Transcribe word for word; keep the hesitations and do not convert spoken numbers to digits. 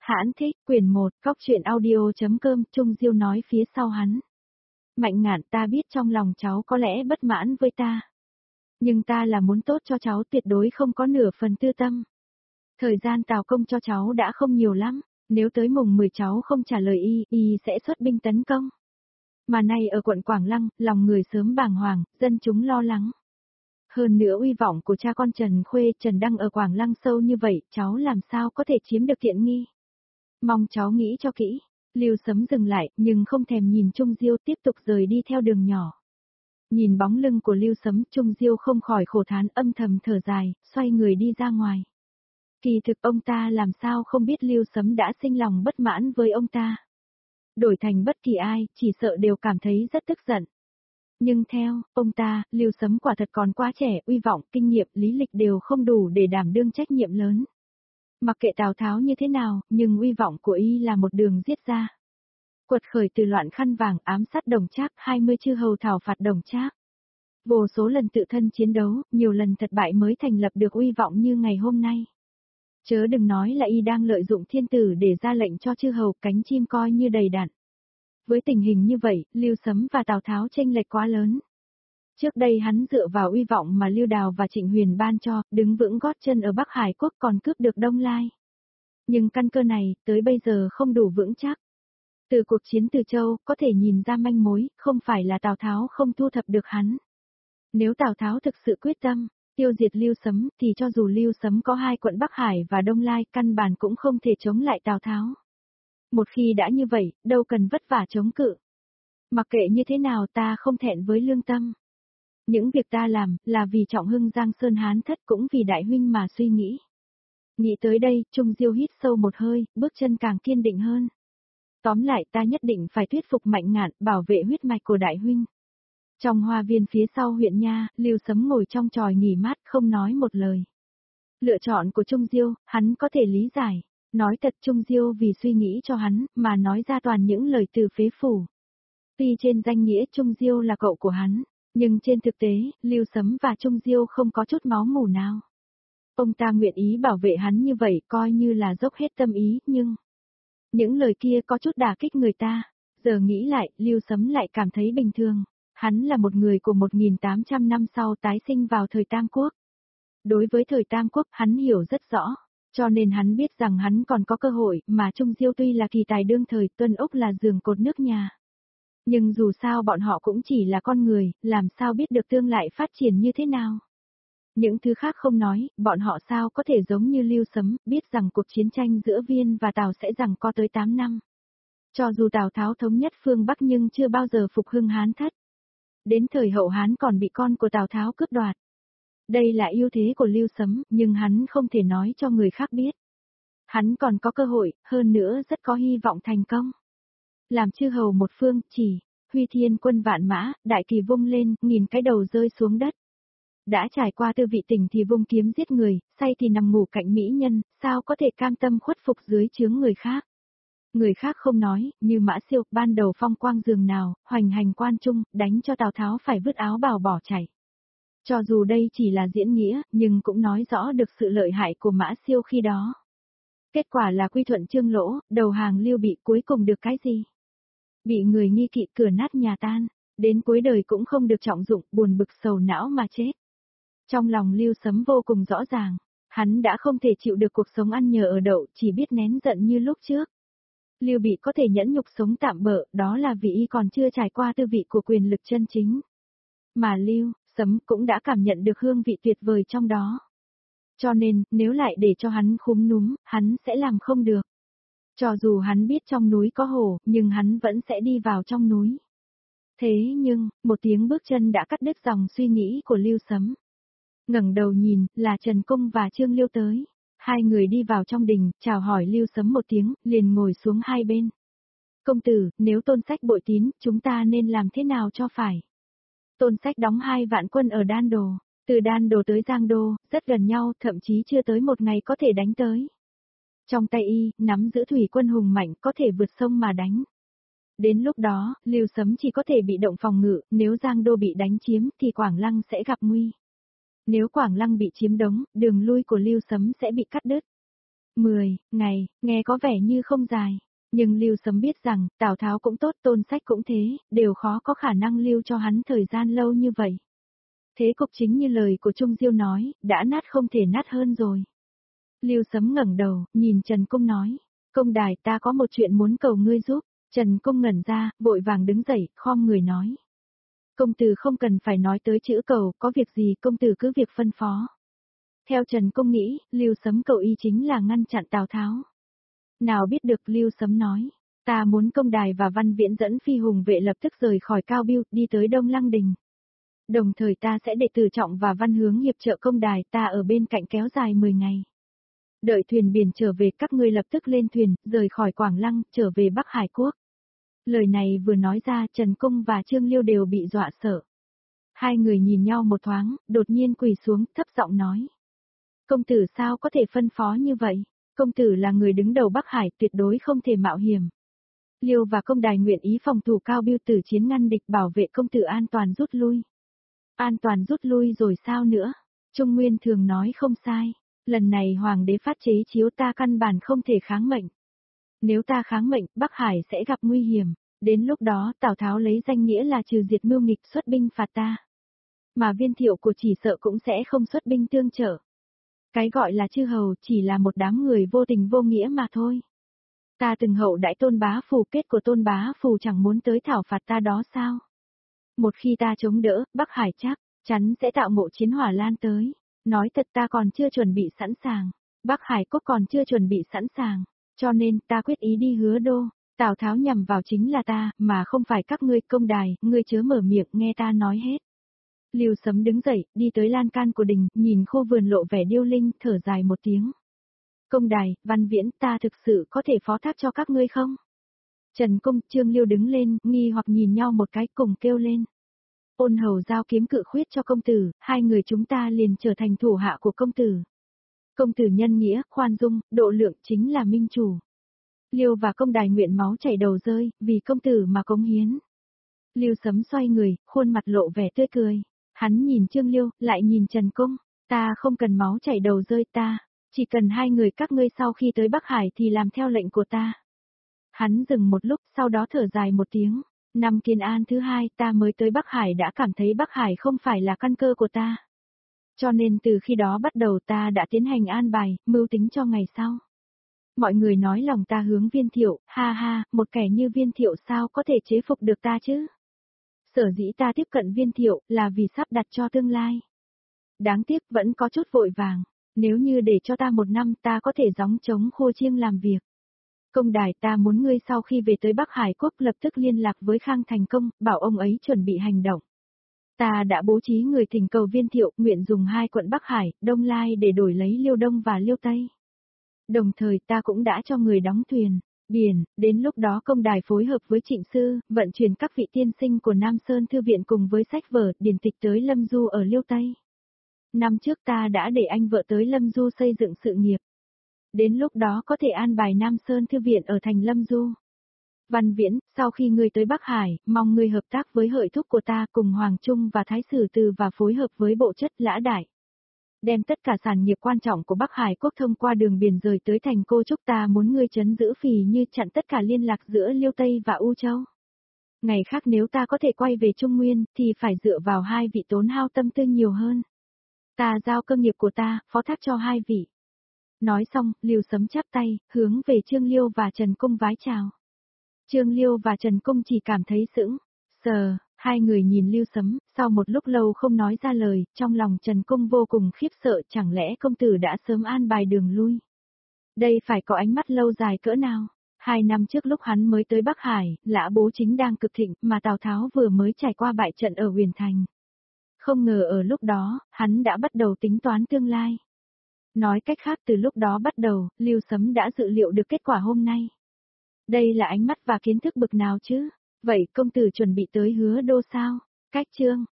Hãn thích, quyển một, góc truyện audio.com, Trung Diêu nói phía sau hắn. Mạnh Ngạn, ta biết trong lòng cháu có lẽ bất mãn với ta. Nhưng ta là muốn tốt cho cháu, tuyệt đối không có nửa phần tư tâm. Thời gian tào công cho cháu đã không nhiều lắm, nếu tới mùng mười cháu không trả lời y, y sẽ xuất binh tấn công. Mà nay ở quận Quảng Lăng, lòng người sớm bàng hoàng, dân chúng lo lắng. Hơn nữa uy vọng của cha con Trần Khuê, Trần Đăng ở Quảng Lăng sâu như vậy, cháu làm sao có thể chiếm được tiện nghi. Mong cháu nghĩ cho kỹ. Lưu Sấm dừng lại, nhưng không thèm nhìn Trung Diêu, tiếp tục rời đi theo đường nhỏ. Nhìn bóng lưng của Lưu Sấm, Trung Diêu không khỏi khổ thán, âm thầm thở dài, xoay người đi ra ngoài. Kỳ thực ông ta làm sao không biết Lưu Sấm đã sinh lòng bất mãn với ông ta. Đổi thành bất kỳ ai, chỉ sợ đều cảm thấy rất tức giận. Nhưng theo ông ta, Lưu Sấm quả thật còn quá trẻ, uy vọng, kinh nghiệm, lý lịch đều không đủ để đảm đương trách nhiệm lớn. Mặc kệ Tào Tháo như thế nào, nhưng uy vọng của y là một đường giết ra. Quật khởi từ loạn khăn vàng, ám sát Đồng Trác, hai mươi chư hầu thảo phạt Đồng Trác. Vô số lần tự thân chiến đấu, nhiều lần thất bại mới thành lập được uy vọng như ngày hôm nay. Chớ đừng nói là y đang lợi dụng thiên tử để ra lệnh cho chư hầu, cánh chim coi như đầy đặn. Với tình hình như vậy, Lưu Sấm và Tào Tháo chênh lệch quá lớn. Trước đây hắn dựa vào uy vọng mà Lưu Đào và Trịnh Huyền ban cho, đứng vững gót chân ở Bắc Hải Quốc, còn cướp được Đông Lai. Nhưng căn cơ này, tới bây giờ không đủ vững chắc. Từ cuộc chiến Từ Châu, có thể nhìn ra manh mối, không phải là Tào Tháo không thu thập được hắn. Nếu Tào Tháo thực sự quyết tâm tiêu diệt Lưu Sấm, thì cho dù Lưu Sấm có hai quận Bắc Hải và Đông Lai, căn bản cũng không thể chống lại Tào Tháo. Một khi đã như vậy, đâu cần vất vả chống cự. Mặc kệ như thế nào, ta không thẹn với lương tâm. Những việc ta làm, là vì trọng hưng Giang Sơn Hán Thất, cũng vì đại huynh mà suy nghĩ. Nghĩ tới đây, Trung Diêu hít sâu một hơi, bước chân càng kiên định hơn. Tóm lại, ta nhất định phải thuyết phục Mạnh Ngạn, bảo vệ huyết mạch của đại huynh. Trong hoa viên phía sau huyện nha, Lưu Sấm ngồi trong chòi nghỉ mát, không nói một lời. Lựa chọn của Trung Diêu, hắn có thể lý giải. Nói thật, Trung Diêu vì suy nghĩ cho hắn, mà nói ra toàn những lời từ phế phủ. Tuy trên danh nghĩa Trung Diêu là cậu của hắn, nhưng trên thực tế, Lưu Sấm và Trung Diêu không có chút máu mủ nào. Ông ta nguyện ý bảo vệ hắn như vậy, coi như là dốc hết tâm ý, nhưng... những lời kia có chút đả kích người ta. Giờ nghĩ lại, Lưu Sấm lại cảm thấy bình thường. Hắn là một người của một nghìn tám trăm năm sau tái sinh vào thời Tam Quốc. Đối với thời Tam Quốc, hắn hiểu rất rõ. Cho nên hắn biết rằng hắn còn có cơ hội, mà Trung Diêu tuy là kỳ tài đương thời, Tuân Úc là giường cột nước nhà. Nhưng dù sao bọn họ cũng chỉ là con người, làm sao biết được tương lai phát triển như thế nào. Những thứ khác không nói, bọn họ sao có thể giống như Lưu Sấm, biết rằng cuộc chiến tranh giữa Viên và Tào sẽ giằng co tới tám năm. Cho dù Tào Tháo thống nhất phương Bắc nhưng chưa bao giờ phục hưng Hán Thất. Đến thời hậu Hán còn bị con của Tào Tháo cướp đoạt. Đây là ưu thế của Lưu Sấm, nhưng hắn không thể nói cho người khác biết. Hắn còn có cơ hội, hơn nữa rất có hy vọng thành công. Làm chư hầu một phương, chỉ, huy thiên quân vạn mã, đại kỳ vung lên, nghìn cái đầu rơi xuống đất. Đã trải qua tư vị tình thì vung kiếm giết người, say thì nằm ngủ cạnh mỹ nhân, sao có thể cam tâm khuất phục dưới chướng người khác. Người khác không nói, như Mã Siêu, ban đầu phong quang giường nào, hoành hành quan trung, đánh cho Tào Tháo phải vứt áo bào bỏ chạy. Cho dù đây chỉ là diễn nghĩa, nhưng cũng nói rõ được sự lợi hại của Mã Siêu khi đó. Kết quả là quy thuận Trương Lỗ, đầu hàng Lưu Bị, cuối cùng được cái gì? Bị người nghi kỵ, cửa nát nhà tan, đến cuối đời cũng không được trọng dụng, buồn bực sầu não mà chết. Trong lòng Lưu Sấm vô cùng rõ ràng, hắn đã không thể chịu được cuộc sống ăn nhờ ở đậu, chỉ biết nén giận như lúc trước. Lưu Bị có thể nhẫn nhục sống tạm bợ, đó là vì y còn chưa trải qua tư vị của quyền lực chân chính. Mà Lưu Sấm cũng đã cảm nhận được hương vị tuyệt vời trong đó. Cho nên, nếu lại để cho hắn khúm núm, hắn sẽ làm không được. Cho dù hắn biết trong núi có hổ, nhưng hắn vẫn sẽ đi vào trong núi. Thế nhưng, một tiếng bước chân đã cắt đứt dòng suy nghĩ của Lưu Sấm. Ngẩng đầu nhìn, là Trần Cung và Trương Liêu tới. Hai người đi vào trong đình, chào hỏi Lưu Sấm một tiếng, liền ngồi xuống hai bên. Công tử, nếu Tôn Sách bội tín, chúng ta nên làm thế nào cho phải? Tôn Sách đóng hai vạn quân ở Đan Đồ, từ Đan Đồ tới Giang Đô, rất gần nhau, thậm chí chưa tới một ngày có thể đánh tới. Trong tay y, nắm giữ thủy quân hùng mạnh, có thể vượt sông mà đánh. Đến lúc đó, Lưu Sấm chỉ có thể bị động phòng ngự, nếu Giang Đô bị đánh chiếm thì Quảng Lăng sẽ gặp nguy. Nếu Quảng Lăng bị chiếm đóng, đường lui của Lưu Sấm sẽ bị cắt đứt. mười ngày, nghe có vẻ như không dài. Nhưng Lưu Sấm biết rằng, Tào Tháo cũng tốt, Tôn Sách cũng thế, đều khó có khả năng lưu cho hắn thời gian lâu như vậy. Thế cục chính như lời của Trung Diêu nói, đã nát không thể nát hơn rồi. Lưu Sấm ngẩng đầu, nhìn Trần Cung nói, công đài ta có một chuyện muốn cầu ngươi giúp. Trần Cung ngẩn ra, vội vàng đứng dậy, khom người nói. Công tử không cần phải nói tới chữ cầu, có việc gì công tử cứ việc phân phó. Theo Trần Cung nghĩ, Lưu Sấm cầu y chính là ngăn chặn Tào Tháo. Nào biết được Lưu Sấm nói, ta muốn công đài và Văn Viễn dẫn phi hùng vệ lập tức rời khỏi Cao Biêu, đi tới Đông Lăng Đình. Đồng thời ta sẽ để Từ Trọng và Văn Hướng hiệp trợ công đài, ta ở bên cạnh kéo dài mười ngày. Đợi thuyền biển trở về, các ngươi lập tức lên thuyền, rời khỏi Quảng Lăng, trở về Bắc Hải Quốc. Lời này vừa nói ra, Trần Cung và Trương Liêu đều bị dọa sợ. Hai người nhìn nhau một thoáng, đột nhiên quỳ xuống, thấp giọng nói. Công tử sao có thể phân phó như vậy? Công tử là người đứng đầu Bắc Hải, tuyệt đối không thể mạo hiểm. Liêu và công đài nguyện ý phòng thủ Cao Biêu, tử chiến ngăn địch, bảo vệ công tử an toàn rút lui. An toàn rút lui rồi sao nữa? Trung Nguyên thường nói không sai. Lần này hoàng đế phát chế chiếu, ta căn bản không thể kháng mệnh. Nếu ta kháng mệnh, Bắc Hải sẽ gặp nguy hiểm. Đến lúc đó Tào Tháo lấy danh nghĩa là trừ diệt mưu nghịch, xuất binh phạt ta. Mà Viên Thiệu của chỉ sợ cũng sẽ không xuất binh tương trợ. Cái gọi là chư hầu chỉ là một đám người vô tình vô nghĩa mà thôi. Ta từng hậu đãi Tôn Bá Phù, kết của Tôn Bá Phù chẳng muốn tới thảo phạt ta đó sao? Một khi ta chống đỡ, Bắc Hải chắc chắn sẽ tạo ngộ chiến hỏa lan tới. Nói thật, ta còn chưa chuẩn bị sẵn sàng. Bắc Hải Quốc còn chưa chuẩn bị sẵn sàng. Cho nên ta quyết ý đi Hứa Đô. Tào Tháo nhằm vào chính là ta, mà không phải các ngươi. Công đài, ngươi chớ mở miệng, nghe ta nói hết. Lưu Sấm đứng dậy, đi tới lan can của đình, nhìn khu vườn lộ vẻ điêu linh, thở dài một tiếng. Công đài, Văn Viễn, ta thực sự có thể phó thác cho các ngươi không? Trần Cung, Trương Liêu đứng lên, nghi hoặc nhìn nhau một cái, cùng kêu lên. Ôn hầu giao kiếm cự khuyết cho công tử, hai người chúng ta liền trở thành thủ hạ của công tử. Công tử nhân nghĩa, khoan dung, độ lượng chính là minh chủ. Liêu và công đài nguyện máu chảy đầu rơi, vì công tử mà cống hiến. Lưu Sấm xoay người, khuôn mặt lộ vẻ tươi cười. Hắn nhìn Trương Liêu, lại nhìn Trần Cung. Ta không cần máu chảy đầu rơi ta, chỉ cần hai người các ngươi sau khi tới Bắc Hải thì làm theo lệnh của ta. Hắn dừng một lúc, sau đó thở dài một tiếng. Năm Kiên An thứ hai ta mới tới Bắc Hải đã cảm thấy Bắc Hải không phải là căn cơ của ta. Cho nên từ khi đó bắt đầu ta đã tiến hành an bài, mưu tính cho ngày sau. Mọi người nói lòng ta hướng Viên Thiệu, ha ha, một kẻ như Viên Thiệu sao có thể chế phục được ta chứ? Sở dĩ ta tiếp cận Viên Thiệu là vì sắp đặt cho tương lai. Đáng tiếc vẫn có chút vội vàng, nếu như để cho ta một năm ta có thể gióng trống khô chiêng làm việc. Công đài, ta muốn ngươi sau khi về tới Bắc Hải Quốc lập tức liên lạc với Khang Thành Công, bảo ông ấy chuẩn bị hành động. Ta đã bố trí người thỉnh cầu Viên Thiệu nguyện dùng hai quận Bắc Hải, Đông Lai để đổi lấy Liêu Đông và Liêu Tây. Đồng thời ta cũng đã cho người đóng thuyền, biển, đến lúc đó công đài phối hợp với Trịnh Sư, vận chuyển các vị tiên sinh của Nam Sơn Thư Viện cùng với sách vở, điển tịch tới Lâm Du ở Liêu Tây. Năm trước ta đã để anh vợ tới Lâm Du xây dựng sự nghiệp. Đến lúc đó có thể an bài Nam Sơn Thư Viện ở thành Lâm Du. Văn Viễn, sau khi ngươi tới Bắc Hải, mong ngươi hợp tác với hợi thúc của ta cùng Hoàng Trung và Thái Sử Từ và phối hợp với bộ chất Lã Đại. Đem tất cả sản nghiệp quan trọng của Bắc Hải Quốc thông qua đường biển rời tới thành Cô Trúc, ta muốn ngươi trấn giữ Phì Như, chặn tất cả liên lạc giữa Liêu Tây và U Châu. Ngày khác nếu ta có thể quay về Trung Nguyên, thì phải dựa vào hai vị tốn hao tâm tư nhiều hơn. Ta giao cơ nghiệp của ta, phó thác cho hai vị. Nói xong, Lưu Sấm chắp tay, hướng về Trương Liêu và Trần Cung vái chào. Trương Liêu và Trần Cung chỉ cảm thấy sững sờ, hai người nhìn Lưu Sấm, sau một lúc lâu không nói ra lời, trong lòng Trần Cung vô cùng khiếp sợ, chẳng lẽ công tử đã sớm an bài đường lui. Đây phải có ánh mắt lâu dài cỡ nào. Hai năm trước lúc hắn mới tới Bắc Hải, Lã Bố chính đang cực thịnh, mà Tào Tháo vừa mới trải qua bại trận ở Huyền Thành. Không ngờ ở lúc đó, hắn đã bắt đầu tính toán tương lai. Nói cách khác, từ lúc đó bắt đầu, Lưu Sấm đã dự liệu được kết quả hôm nay. Đây là ánh mắt và kiến thức bực nào chứ? Vậy công tử chuẩn bị tới Hứa Đô sao? Cách chương